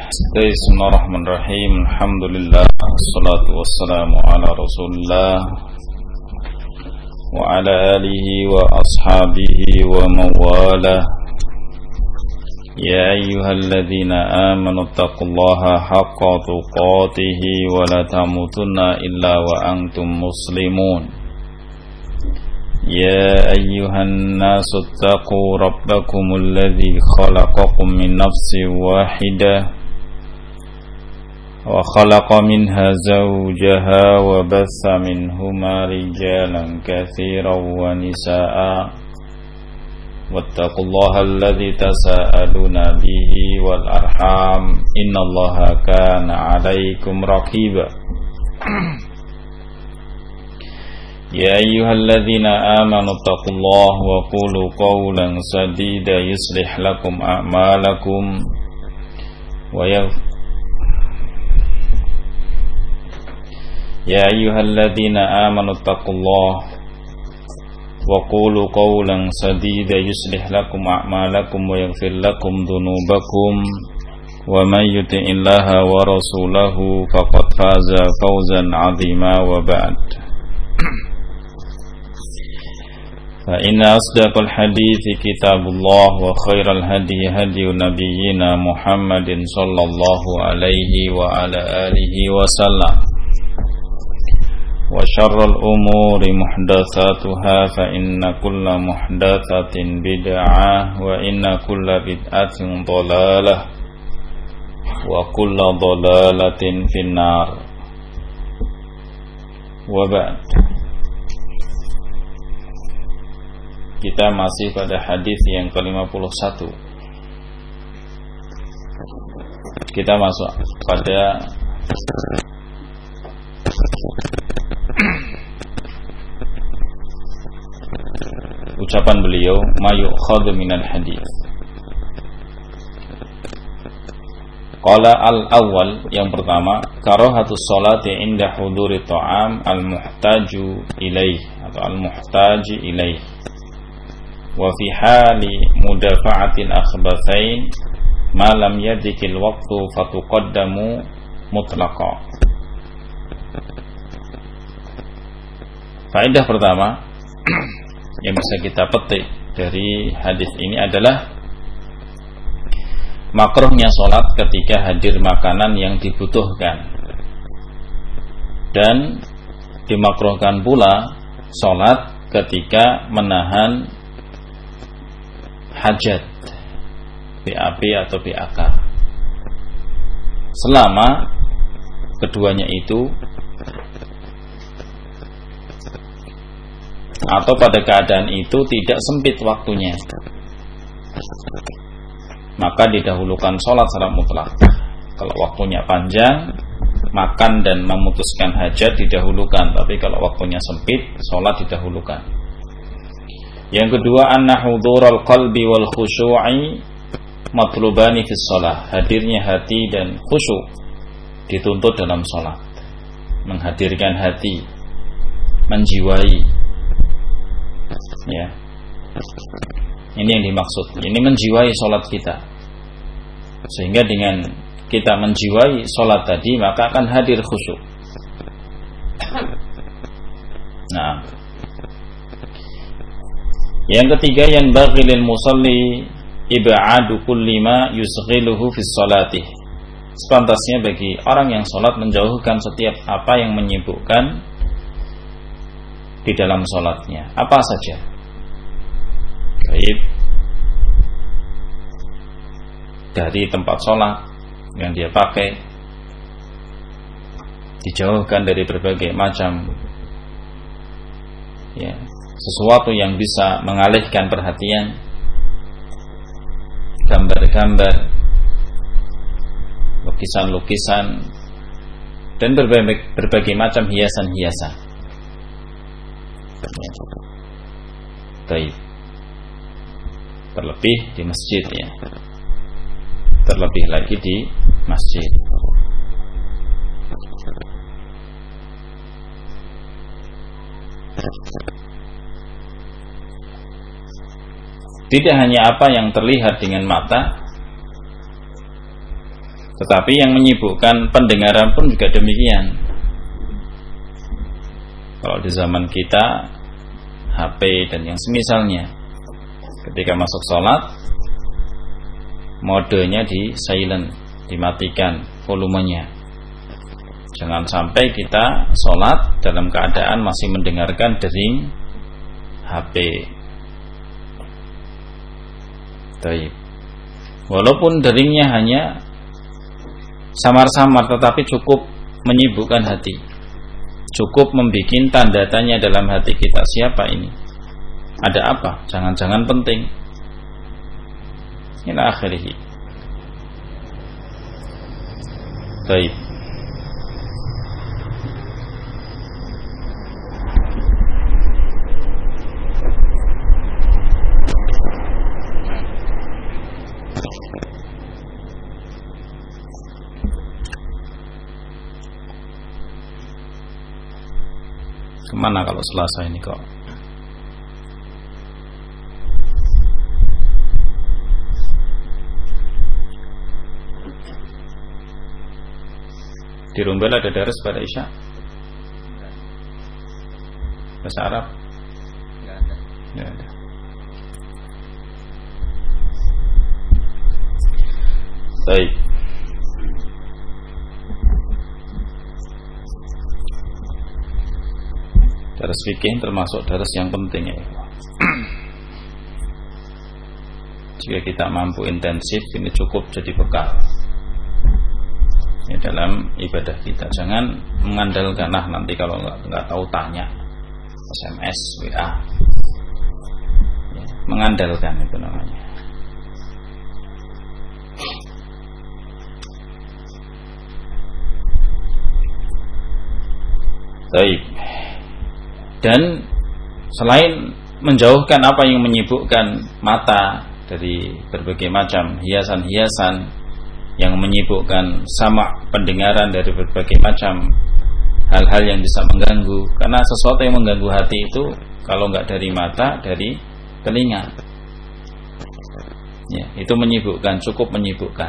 Bismillahirrahmanirrahim. Alhamdulillah, wassalatu wassalamu ala Rasulillah wa ala alihi wa ashabihi wa mawalah. Ya ayyuhalladzina amanu taqullaha haqqa tuqatih wa la tamutunna illa wa antum muslimun. Ya ayyuhan nasu taqu rabbakumul ladzi khalaqakum min nafsin wahidah wa khalaqa minha zawjaha wa batha minhuma rijalan katsiran wa nisaa'a wattaqullaha alladzi tasaaluna bihi wal arham innallaha kana 'alaikum raqiba. Ya ayyuhalladzina amanu taqullaha wa qulu qawlan sadida yuslih lakum a'malakum Ya ayyuhalladzina amanu taqullaha wa qulu qawlan sadida yuslih lakum a'malakum wa yaghfir lakum dhunubakum wa may yuti'illaha wa rasulahu faqad faza fawzan 'azima wa ba'd. فإن أصدق الحديث كتاب الله وخير الهدي هدي نبينا محمد صلى الله عليه وعلى آله وسلم وشر الأمور محدثاتها فإن كل محدثة بدعة وإن كل بدعة ضلالة وكل ضلالة في النار وبعد. Kita masih pada hadis yang ke-51. Kita masuk pada ucapan beliau, ma yu'khadhu minal hadis. Qala al-awwal, yang pertama, karahatus sholati inda huduri ta'am al-muhtaju ilaih atau al-muhtaji ilaih. Wa fi hali mudafa'atil akhbathain ma lam yadikil waqtu fatuqaddamu mutlaqa. Faedah pertama yang bisa kita petik dari hadis ini adalah makruhnya sholat ketika hadir makanan yang dibutuhkan, dan dimakruhkan pula sholat ketika menahan hajat, BAB atau BAK, selama keduanya itu atau pada keadaan itu tidak sempit waktunya, maka didahulukan sholat secara mutlak. Kalau waktunya panjang, makan dan memutuskan hajat didahulukan, tapi kalau waktunya sempit, sholat didahulukan. Yang kedua, anna hudhural qalbi wal khusyu'i matlubani fis shalah. Hadirnya hati dan khusyuk dituntut dalam salat. Menghadirkan hati, menjiwai. Ya. Ini yang dimaksud. Ini menjiwai salat kita. Sehingga dengan kita menjiwai salat tadi, maka akan hadir khusyuk. Nah, yang ketiga, yang bagi lil musalli ib'adu kulli ma yusghiluhu fi sholati. Sepantasnya bagi orang yang sholat menjauhkan setiap apa yang menyibukkan di dalam sholatnya, apa saja. Baik dari tempat sholat yang dia pakai, dijauhkan dari berbagai macam sesuatu yang bisa mengalihkan perhatian, gambar-gambar, lukisan-lukisan, dan berbagai macam hiasan-hiasan. Baik. Terlebih di masjid, ya. Terlebih lagi di masjid. Tidak hanya apa yang terlihat dengan mata, Tetapi yang menyibukkan pendengaran pun juga demikian. Kalau di zaman kita HP dan yang semisalnya, ketika masuk sholat modenya di silent, dimatikan volumenya. Jangan sampai kita sholat dalam keadaan masih mendengarkan dering HP. Baik. Walaupun deringnya hanya samar-samar, tetapi cukup menyibukkan hati, cukup membuat tanda tanya dalam hati kita, siapa ini, ada apa, jangan-jangan penting. Ila akhirih. Baik. Kemana kalau Selasa ini kok? Di Rumbel ada daras pada Isya? Bahasa Arab? Enggak ada. Enggak ada. Baik. Daras fikih termasuk daras yang penting ya. Jika kita mampu intensif, ini cukup jadi bekal ya, dalam ibadah kita. Jangan mengandalkan nanti kalau nggak tahu tanya SMS, WA ya, mengandalkan itu namanya. Baik. Dan selain menjauhkan apa yang menyibukkan mata dari berbagai macam hiasan-hiasan yang menyibukkan sama pendengaran dari berbagai macam hal-hal yang bisa mengganggu, karena sesuatu yang mengganggu hati itu kalau nggak dari mata, dari telinga ya, itu menyibukkan, cukup menyibukkan.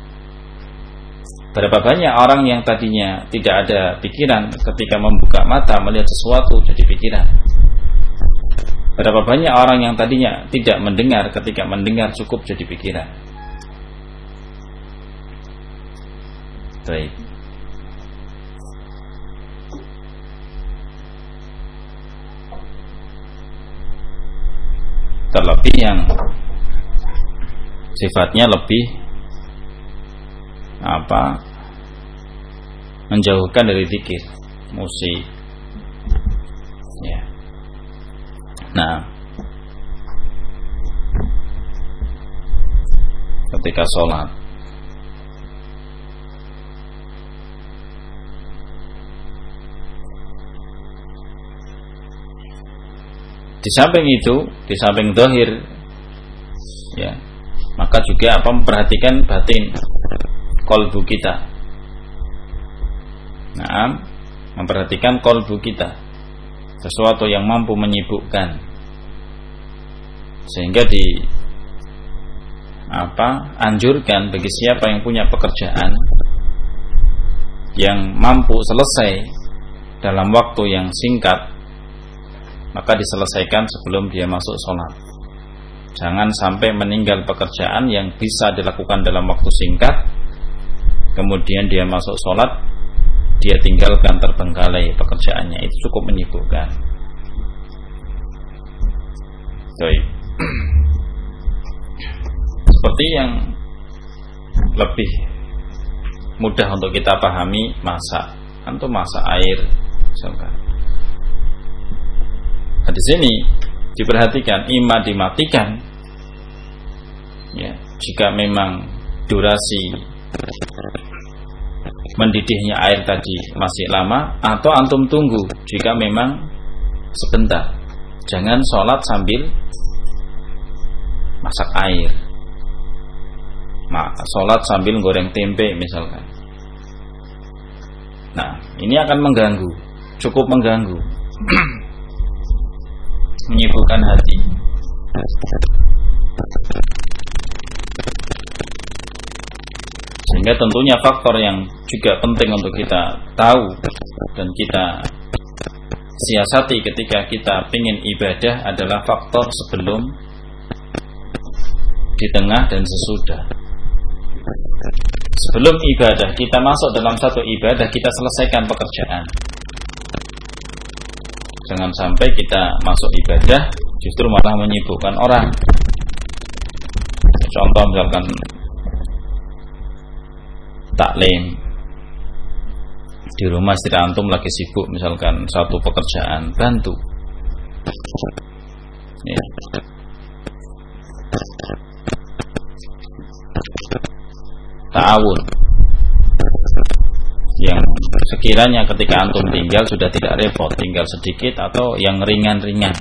Berapa banyak orang yang tadinya tidak ada pikiran, ketika membuka mata melihat sesuatu jadi pikiran. Berapa banyak orang yang tadinya tidak mendengar, ketika mendengar cukup jadi pikiran. Baik. Terlebih yang sifatnya lebih menjauhkan dari zikir, musik ya. Nah, ketika sholat di samping itu, di samping zahir ya, maka juga memperhatikan batin, qalbu kita. Nah, memperhatikan qalbu kita, sesuatu yang mampu menyibukkan, sehingga anjurkan bagi siapa yang punya pekerjaan yang mampu selesai dalam waktu yang singkat, maka diselesaikan sebelum dia masuk sholat. Jangan sampai meninggal pekerjaan yang bisa dilakukan dalam waktu singkat, kemudian dia masuk sholat, dia tinggalkan terbengkalai pekerjaannya. Itu cukup menyibukkan. Baik. Seperti yang lebih mudah untuk kita pahami, masak. Antum masak air misalkan. Nah, di sini diperhatikan, imma dimatikan ya, jika memang durasi mendidihnya air tadi masih lama, atau antum tunggu jika memang sebentar. Jangan sholat sambil masak air, sholat sambil goreng tempe misalkan. Nah, ini akan mengganggu, cukup mengganggu, menyibukkan hati. Sehingga tentunya faktor yang juga penting untuk kita tahu dan kita siasati ketika kita ingin ibadah adalah faktor sebelum, di tengah, dan sesudah. Sebelum ibadah, kita masuk dalam satu ibadah, kita selesaikan pekerjaan. Jangan sampai kita masuk ibadah justru malah menyibukkan orang. Contoh misalkan taklim, di rumah istri antum lagi sibuk misalkan satu pekerjaan, bantu ya. Ta'awun yang sekiranya ketika antum tinggal sudah tidak repot, tinggal sedikit atau yang ringan-ringan.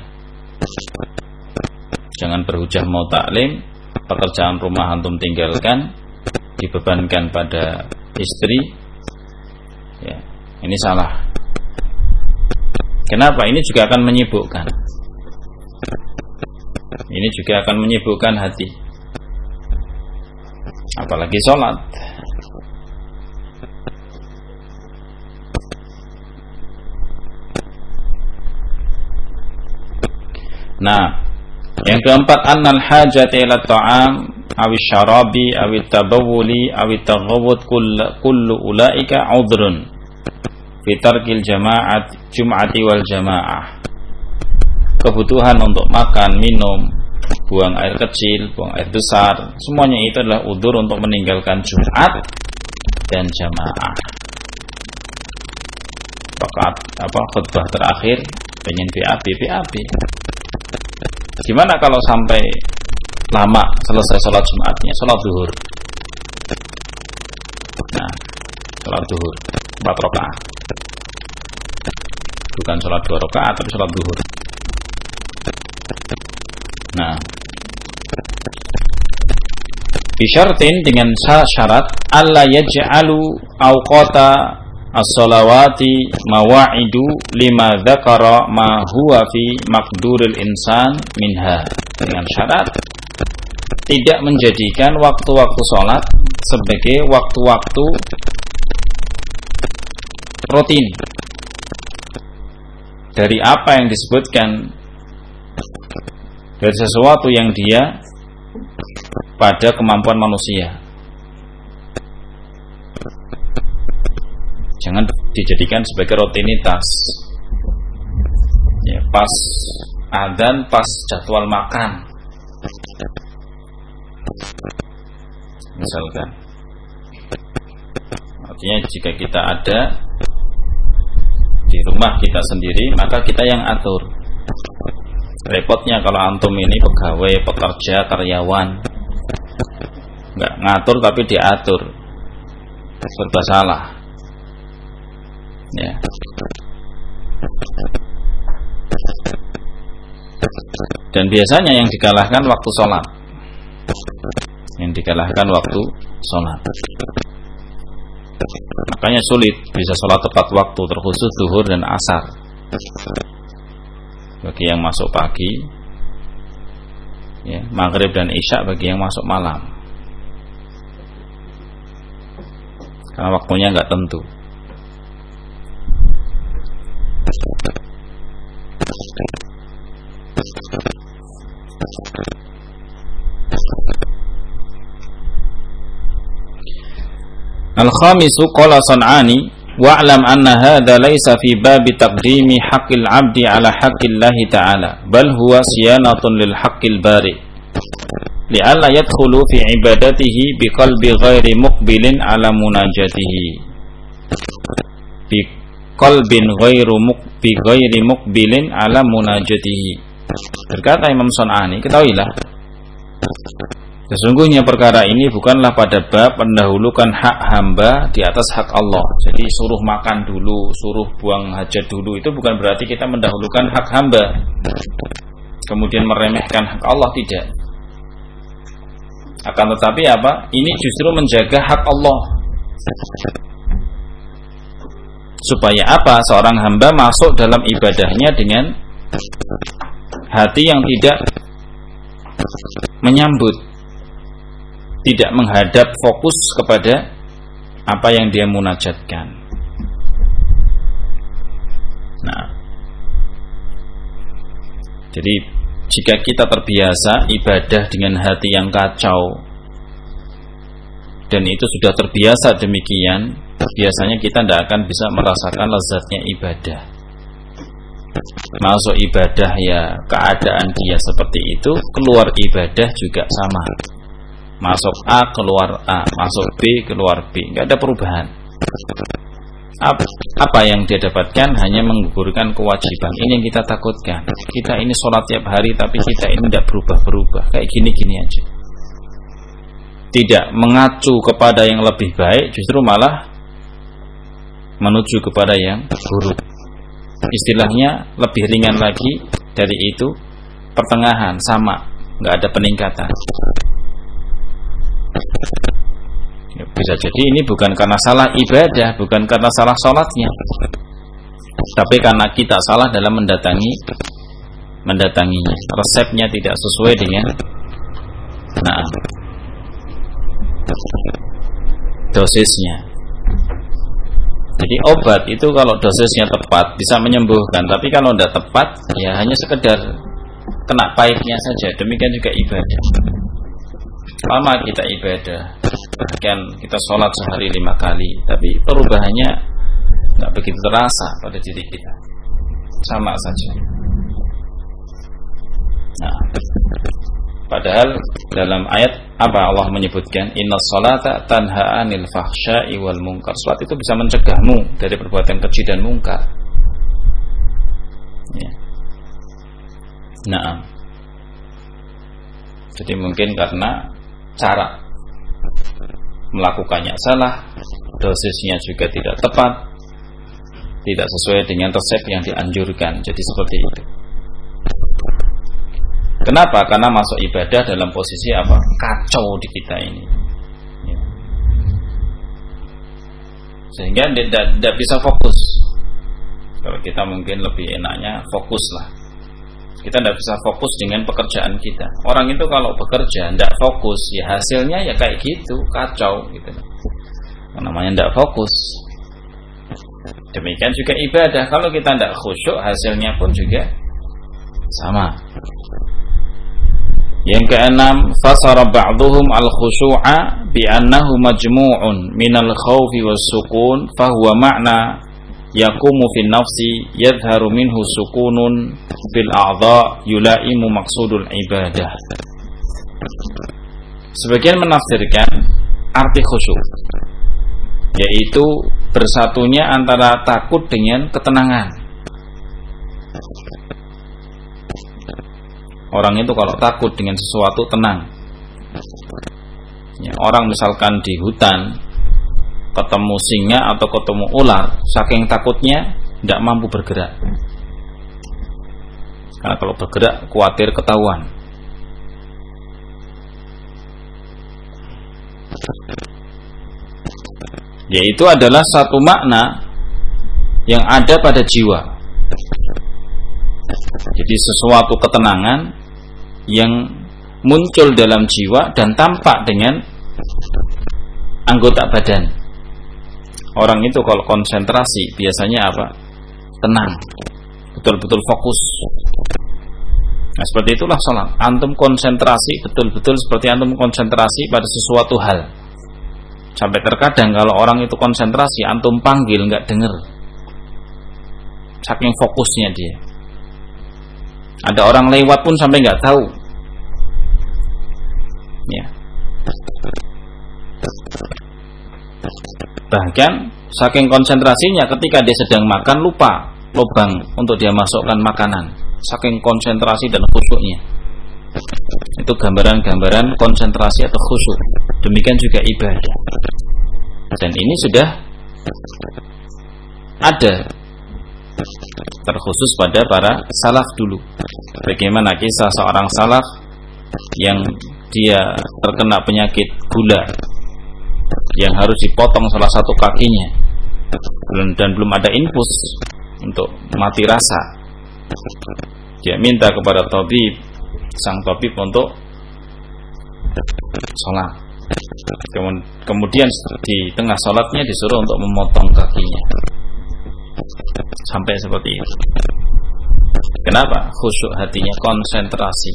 Jangan berhujah mau taklim, pekerjaan rumah antum tinggalkan, dibebankan pada istri, ya, ini salah. Kenapa? Ini juga akan menyibukkan. Ini juga akan menyibukkan hati. Apalagi sholat. Nah, yang keempat, annal hajat ila ta'am awis syarabi awit tabawuli awit taghawud kullu ulaika udhrun fi tarkil jum'ati wal jamaah. Kebutuhan untuk makan, minum, buang air kecil, buang air besar, semuanya itu adalah udzur untuk meninggalkan Jumat dan jamaah. Rakaat khutbah terakhir pengen BAB. Gimana kalau sampai lama selesai sholat Jumatnya, sholat zuhur? Nah, sholat zuhur 4 rakaat, bukan sholat 2 rakaat tapi sholat zuhur. Nah, bisyartin, dengan syarat alla yaj'alu awqata as-salawati mawa'idu lima dzakara ma huwa fi maqduril insan minha. Dengan syarat tidak menjadikan waktu-waktu sholat sebagai waktu-waktu rutin dari apa yang disebutkan, dari sesuatu yang dia pada kemampuan manusia. Jangan dijadikan sebagai rutinitas. Ya, pas adzan, pas jadwal makan. Misalkan. Artinya jika kita ada di rumah kita sendiri, maka kita yang atur. Repotnya kalau antum ini pegawai, pekerja, karyawan, nggak ngatur tapi diatur, serba salah. Ya. Dan biasanya yang dikalahkan waktu sholat, makanya sulit bisa sholat tepat waktu, terkhusus zuhur dan asar. Bagi yang masuk pagi, ya, maghrib dan isya bagi yang masuk malam, karena waktunya nggak tentu. Al-khamisu qala San'ani wa'lam anna hadha laysa fi babi taqdimi haqqil 'abdi 'ala haqqillahi ta'ala bal huwa siyanatun lil haqqil bari li'alla yadkhulu fi ibadatihi biqalbi ghairi muqbilin 'ala munajatihi biqalbin ghairi muqbilin 'ala munajatihi. Berkata Imam San'ani, ketahuilah sesungguhnya perkara ini bukanlah pada bab mendahulukan hak hamba di atas hak Allah. Jadi suruh makan dulu, suruh buang hajat dulu, itu bukan berarti kita mendahulukan hak hamba kemudian meremehkan hak Allah, tidak. Akan tetapi apa? Ini justru menjaga hak Allah. Supaya apa? Seorang hamba masuk dalam ibadahnya dengan hati yang tidak menyambut, tidak menghadap fokus kepada apa yang dia munajatkan. Nah, jadi jika kita terbiasa ibadah dengan hati yang kacau, dan itu sudah terbiasa demikian, biasanya kita tidak akan bisa merasakan lezatnya ibadah. Masuk ibadah ya keadaan dia seperti itu, keluar ibadah juga sama. Masuk A keluar A, masuk B keluar B, nggak ada perubahan. Apa yang dia dapatkan hanya menggugurkan kewajiban. Ini yang kita takutkan. Kita ini sholat tiap hari tapi kita ini tidak berubah-berubah, kayak gini-gini aja. Tidak mengacu kepada yang lebih baik, justru malah menuju kepada yang buruk. Istilahnya lebih ringan lagi dari itu, pertengahan, sama, nggak ada peningkatan. Bisa jadi ini bukan karena salah ibadah, bukan karena salah sholatnya, tapi karena kita salah dalam mendatanginya. Resepnya tidak sesuai dengan dosisnya. Jadi obat itu kalau dosisnya tepat bisa menyembuhkan, tapi kalau tidak tepat ya hanya sekedar kena pahitnya saja. Demikian juga ibadah. Lama kita ibadah, bahkan kita sholat sehari 5 kali, tapi perubahannya nggak begitu terasa pada diri kita, sama saja. Nah, padahal dalam ayat apa Allah menyebutkan innas salata tanha 'anil fahsya'i wal munkar. Salat itu bisa mencegahmu dari perbuatan keji dan mungkar. Ya. Nah, jadi mungkin karena cara melakukannya salah, dosisnya juga tidak tepat, tidak sesuai dengan resep yang dianjurkan. Jadi seperti itu. Kenapa? Karena masuk ibadah dalam posisi apa? Kacau di kita ini, ya. Sehingga tidak bisa fokus. Kalau kita mungkin lebih enaknya fokus lah. Kita tidak bisa fokus dengan pekerjaan kita. Orang itu kalau bekerja tidak fokus, ya hasilnya ya kayak gitu, kacau gitu. Namanya tidak fokus. Demikian juga ibadah. Kalau kita tidak khusyuk, hasilnya pun juga sama. Yang keenam, fasara ba'dhum al-khushu'a bi annahu majmu'un minal khawfi was-sukun fahuwa ma'na yaqumu fin nafsi yadhharu minhu sukunun fil a'dha yulaimu maqsudul ibadah. Sebagian menafsirkan arti khusyuk yaitu bersatunya antara takut dengan ketenangan. Orang itu kalau takut dengan sesuatu tenang. Ya, orang misalkan di hutan ketemu singa atau ketemu ular, saking takutnya tidak mampu bergerak. Karena kalau bergerak khawatir ketahuan. Yaitu adalah satu makna yang ada pada jiwa. Jadi sesuatu ketenangan yang muncul dalam jiwa dan tampak dengan anggota badan. Orang itu kalau konsentrasi biasanya apa? Tenang, betul-betul fokus. Nah, seperti itulah sholat. Antum konsentrasi betul-betul seperti antum konsentrasi pada sesuatu hal. Sampai terkadang kalau orang itu konsentrasi, antum panggil nggak dengar. Saking fokusnya dia. Ada orang lewat pun sampai nggak tahu. Ya. Bahkan saking konsentrasinya ketika dia sedang makan lupa lubang untuk dia masukkan makanan. Saking konsentrasi dan khusyuknya. Itu gambaran-gambaran konsentrasi atau khusyuk. Demikian juga ibadah. Dan ini sudah ada terkhusus pada para salaf dulu. Bagaimana kisah seorang salaf yang dia terkena penyakit gula yang harus dipotong salah satu kakinya dan belum ada infus untuk mati rasa. Dia minta kepada tabib, sang tabib untuk sholat. Kemudian di tengah sholatnya disuruh untuk memotong kakinya. Sampai seperti itu. Kenapa? Khusyuk hatinya, konsentrasi.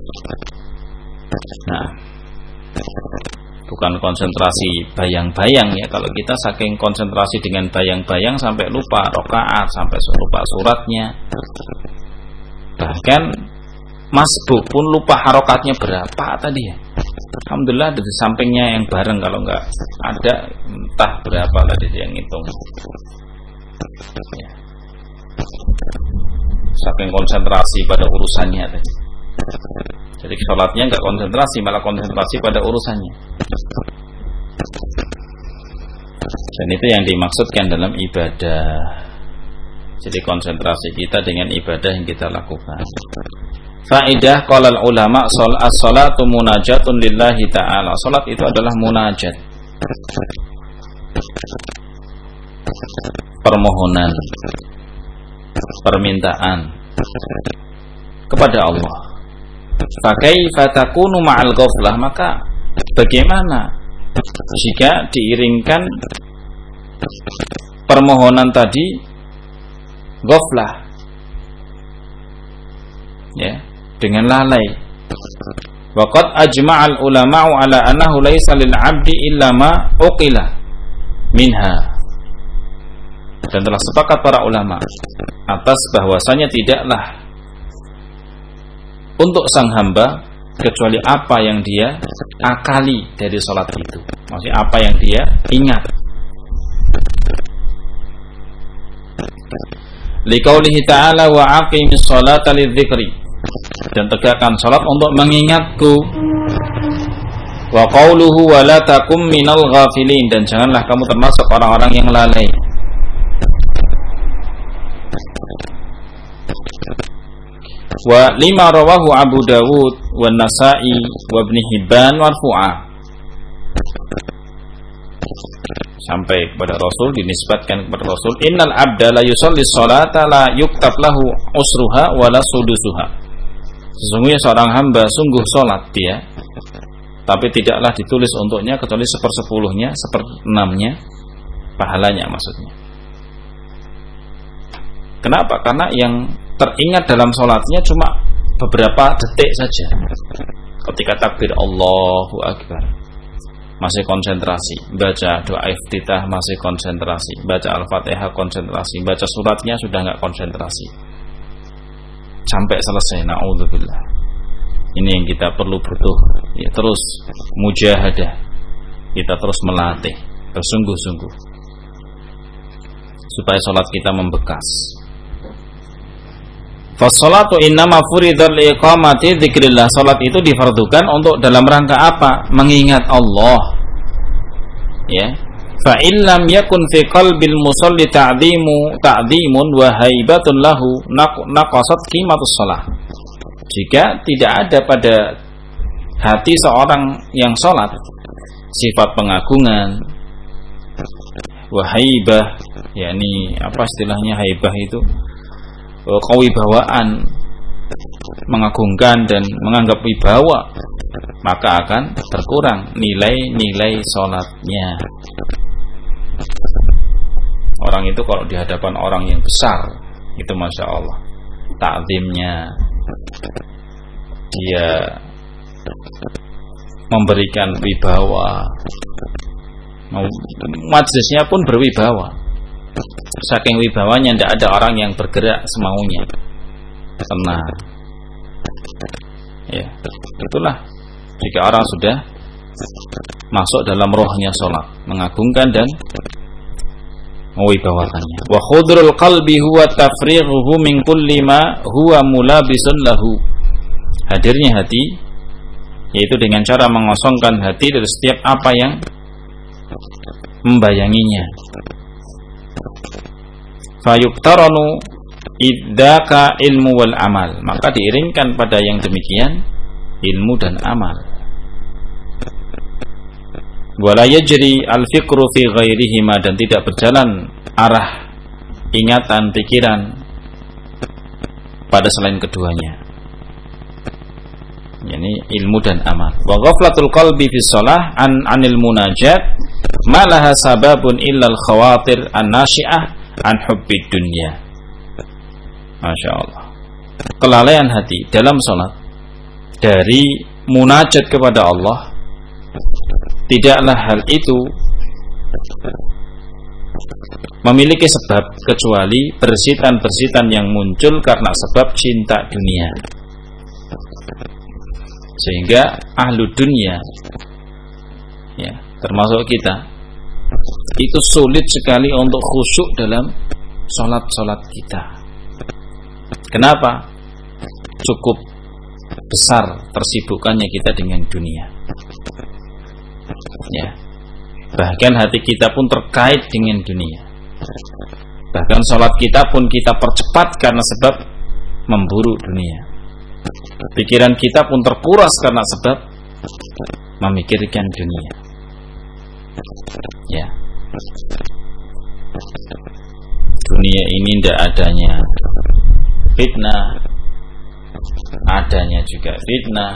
Nah, bukan konsentrasi bayang-bayang ya. Kalau kita saking konsentrasi dengan bayang-bayang sampai lupa rakaat, sampai lupa suratnya. Bahkan masbuk pun lupa harokatnya berapa tadi ya. Alhamdulillah di sampingnya yang bareng, kalau enggak ada entah berapa tadi yang ngitung ya. Saking konsentrasi pada urusannya tadi. Jadi sholatnya enggak konsentrasi, malah konsentrasi pada urusannya. Dan itu yang dimaksudkan dalam ibadah. Jadi konsentrasi kita dengan ibadah yang kita lakukan. Faidah qala ulama as-salatu munajatun lillahi ta'ala. Salat itu adalah munajat, permohonan, permintaan kepada Allah. Fa kaifa takunu ma'al ghaflah, maka bagaimana jika diiringkan permohonan tadi ghaflah, ya, dengan lalai. Waqad ajma'al ulama'u ala annahu laisa lil 'abdi illa ma uqila minha. Dan telah sepakat para ulama atas bahwasanya tidaklah untuk sang hamba kecuali apa yang dia akali dari salat itu. Maksudnya apa yang dia ingat. Liqaulihi ta'ala wa aqimis sholata lidzikri, dan tegakkan salat untuk mengingatku. Wa qauluhu wa la takum minal ghafilin, dan janganlah kamu termasuk orang-orang yang lalai. Wa lima rawahu Abu Dawud wa Nasa'i wa Ibn Hibban marfu'ah, sampai kepada Rasul, dinisbatkan kepada Rasul, innal abda la yusalli sholata la yuktab lahu usruha wa la sudusuha. Sesungguhnya seorang hamba sungguh sholat dia, tapi tidaklah ditulis untuknya kecuali 1/10-nya, 1/6-nya pahalanya maksudnya. Kenapa? Karena yang teringat dalam sholatnya cuma beberapa detik saja. Ketika takbir Allahu Akbar masih konsentrasi, baca doa iftitah masih konsentrasi, baca Al-Fatihah konsentrasi, baca suratnya sudah enggak konsentrasi sampai selesai. Na'udzubillah. Ini yang kita perlu butuh ya, terus mujahadah, kita terus melatih bersungguh-sungguh supaya salat kita membekas. Fassalatu innama furidhat liiqamati dzikrillah. Salat itu difardukan untuk dalam rangka apa? Mengingat Allah. Ya. Fa illam yakun fi qalbil musalli ta'dhimun wa haibatun lahu naqasat qimatus shalah. Jika tidak ada pada hati seorang yang salat sifat pengagungan, wa haibah, yakni apa istilahnya haibah itu? Kewibawaan, mengagungkan dan menganggap wibawa, maka akan berkurang nilai-nilai sholatnya. Orang itu kalau di hadapan orang yang besar, itu Masya Allah, ta'zimnya, dia memberikan wibawa, majlisnya pun berwibawa. Saking wibawanya tidak ada orang yang bergerak semaunya, tenang. Ya, itulah jika orang sudah masuk dalam rohnya sholat, mengagungkan dan mewibawakannya. Wa khudrul qalbi huwa tafrighuhu min kulli ma huwa mulabisun lahu. Hadirnya hati yaitu dengan cara mengosongkan hati dari setiap apa yang membayanginya. Fayuktaranu idzaka ilmu wal amal, maka diiringkan pada yang demikian ilmu dan amal. Wala yajri al-fikru fi ghairihima, dan tidak berjalan arah ingatan pikiran pada selain keduanya. Yani ilmu dan amal. Wa ghaflatul qalbi fi shalah anil munajat ma laha sababun illa al khawatir an-nashi'ah an hubbid dunya. Masyaallah. Kelalaian hati dalam salat dari munajat kepada Allah, tidaklah hal itu memiliki sebab kecuali bersitan-bersitan yang muncul karena sebab cinta dunia. Sehingga ahlu dunia, ya, termasuk kita, itu sulit sekali untuk khusyuk dalam sholat-sholat kita. Kenapa? Cukup besar tersibukannya kita dengan dunia. Ya. Bahkan hati kita pun terkait dengan dunia. Bahkan sholat kita pun kita percepat karena sebab memburu dunia. Pikiran kita pun terkuras karena sebab memikirkan dunia. Ya. Dunia ini tidak adanya fitnah, adanya juga fitnah.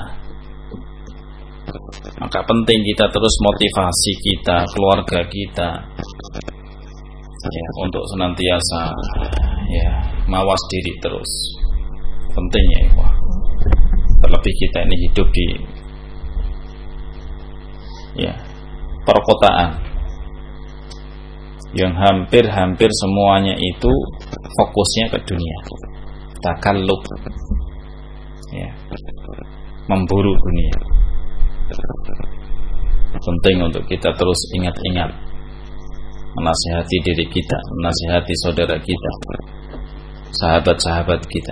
Maka penting kita terus motivasi kita, keluarga kita, ya, untuk senantiasa, ya, mawas diri terus. Pentingnya, wah. Terlebih kita ini hidup di, ya, perkotaan yang hampir semuanya itu fokusnya ke dunia, takallub, ya, memburu dunia. Penting untuk kita terus ingat-ingat, menasihati diri kita, menasihati saudara kita, sahabat-sahabat kita.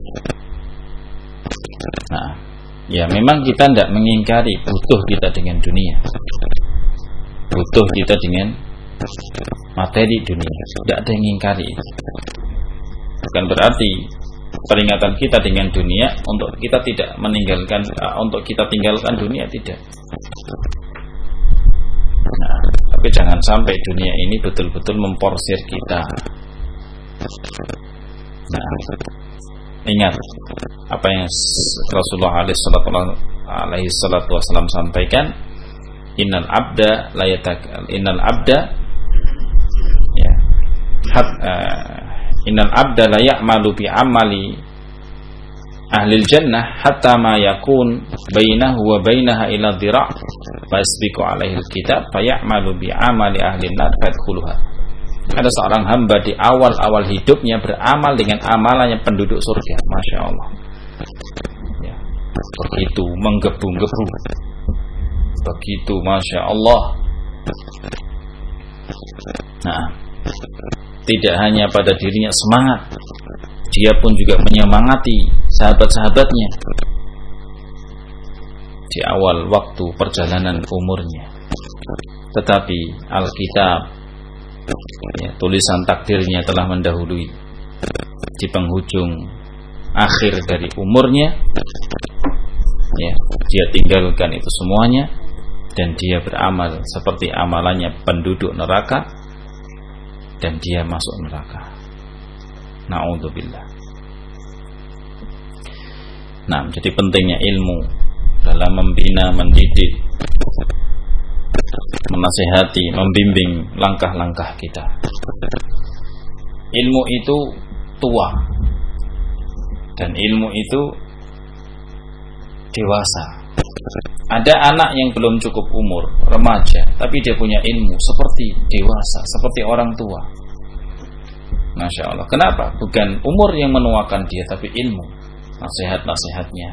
Nah, ya memang kita tidak mengingkari butuh kita dengan dunia, butuh kita dengan materi dunia, tidak ada yang mengingkari. Bukan berarti peringatan kita dengan dunia untuk kita tidak meninggalkan, untuk kita tinggalkan dunia, tidak. Nah, tapi jangan sampai dunia ini betul-betul memporsir kita. Nah, ingat apa yang Rasulullah alaihi salatu wasallam sampaikan, innal abda ya, innal abda la ya'malu bi amali ahlil jannah hatta ma yakun bainahu wa bainaha ila dhira' fa yasbiqu alaihi alkitab fa ya'malu bi amali ahlin nar fadkhuluha. Ada seorang hamba di awal-awal hidupnya beramal dengan amalannya penduduk surga. Masya Allah, ya, begitu menggebu-gebu, begitu Masya Allah. Nah, tidak hanya pada dirinya semangat, dia pun juga menyemangati sahabat-sahabatnya di awal waktu perjalanan umurnya. Tetapi Alkitab, ya, tulisan takdirnya telah mendahului. Di penghujung akhir dari umurnya, ya, dia tinggalkan itu semuanya dan dia beramal seperti amalannya penduduk neraka, dan dia masuk neraka. Na'udzubillah. Nah, jadi pentingnya ilmu dalam membina, mendidik, menasihati, membimbing langkah-langkah kita. Ilmu itu tua, dan ilmu itu dewasa. Ada anak yang belum cukup umur, remaja, tapi dia punya ilmu seperti dewasa, seperti orang tua. Masya Allah. Kenapa? Bukan umur yang menuakan dia, tapi ilmu, nasihat-nasihatnya.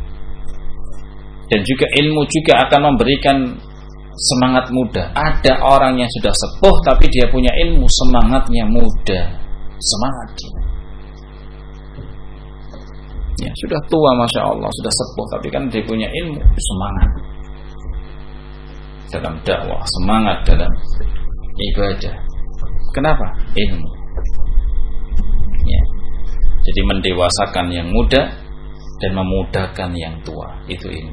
Dan juga ilmu juga akan memberikan semangat muda. Ada orang yang sudah sepuh tapi dia punya ilmu, semangatnya muda, semangat dia. Ya, sudah tua Masya Allah, sudah sepuh, tapi kan dia punya ilmu, semangat dalam dakwah, semangat dalam ibadah. Kenapa? Ilmu. Ya. Jadi mendewasakan yang muda dan memudahkan yang tua, itu ilmu.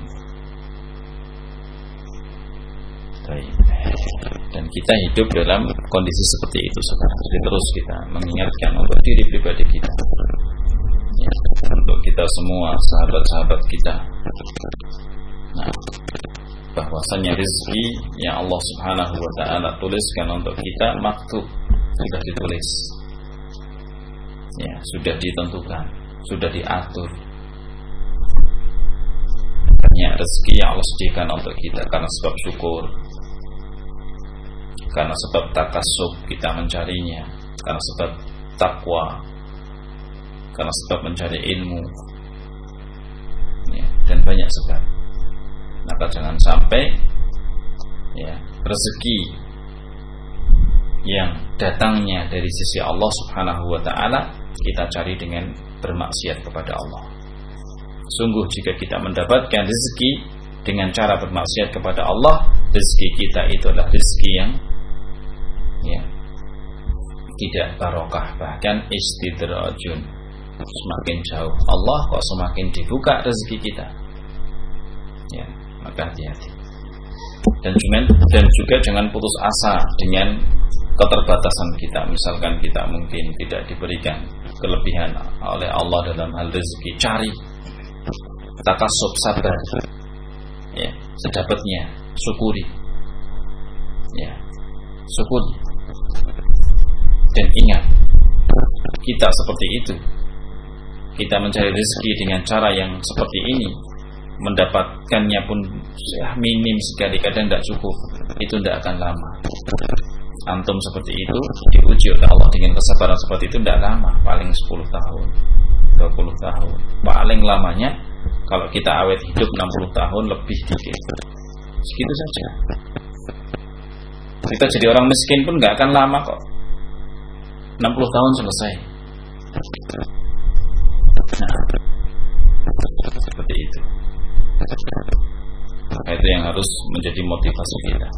Dan kita hidup dalam kondisi seperti itu sekarang. Jadi terus kita mengingatkan untuk diri pribadi kita, ya, untuk kita semua, sahabat-sahabat kita, Nah, bahwasanya rezeki yang Allah Subhanahu wa taala tuliskan untuk kita maktub, sudah ditulis. Ya, sudah ditentukan, sudah diatur. Banyak rezeki yang Allah sediakan untuk kita karena sebab syukur, karena sebab takasub kita mencarinya, karena sebab takwa, karena sebab mencari ilmu, ya, dan banyak sebab. Maka jangan sampai ya, rezeki yang datangnya dari sisi Allah Subhanahu wa taala kita cari dengan bermaksiat kepada Allah. Sungguh jika kita mendapatkan rezeki dengan cara bermaksiat kepada Allah, rezeki kita itu adalah rezeki yang ya, tidak barokah, bahkan istidrajun, semakin jauh Allah kok semakin dibuka rezeki kita. Ya, maka hati-hati. Dan juga jangan putus asa dengan keterbatasan kita. Misalkan kita mungkin tidak diberikan kelebihan oleh Allah dalam hal rezeki, cari, takasub, sabar, ya, sedapatnya, syukuri, ya, syukuri. Dan ingat, kita seperti itu, kita mencari rezeki dengan cara yang seperti ini, mendapatkannya pun ya, minim sekali, kadang tidak cukup, itu tidak akan lama. Antum seperti itu diuji oleh Allah dengan kesabaran seperti itu tidak lama, paling 10 tahun 20 tahun, paling lamanya kalau kita awet hidup 60 tahun lebih dikit, segitu saja. Kita jadi orang miskin pun nggak akan lama kok, 60 tahun selesai. Nah, seperti itu. Nah, itu yang harus menjadi motivasi kita.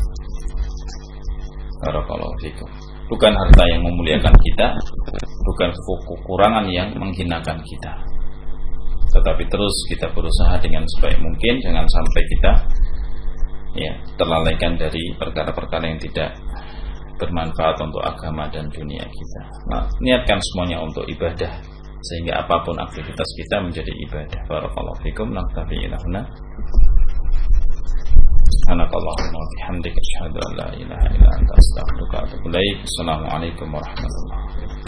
Barakallahu fikum. Bukan harta yang memuliakan kita, bukan kekurangan yang menghinakan kita, tetapi terus kita berusaha dengan sebaik mungkin, jangan sampai kita ya terlalaikan dari perkara-perkara yang tidak bermanfaat untuk agama dan dunia kita. Nah, niatkan semuanya untuk ibadah, sehingga apapun aktivitas kita menjadi ibadah. Barakallahu fikum. Naktafi ilahuna. Subhanakallahumma wa bihamdika asyhadu an la ilaha illa anta astaghfiruka wa atubu ilaik. Assalamualaikum warahmatullahi wabarakatuh.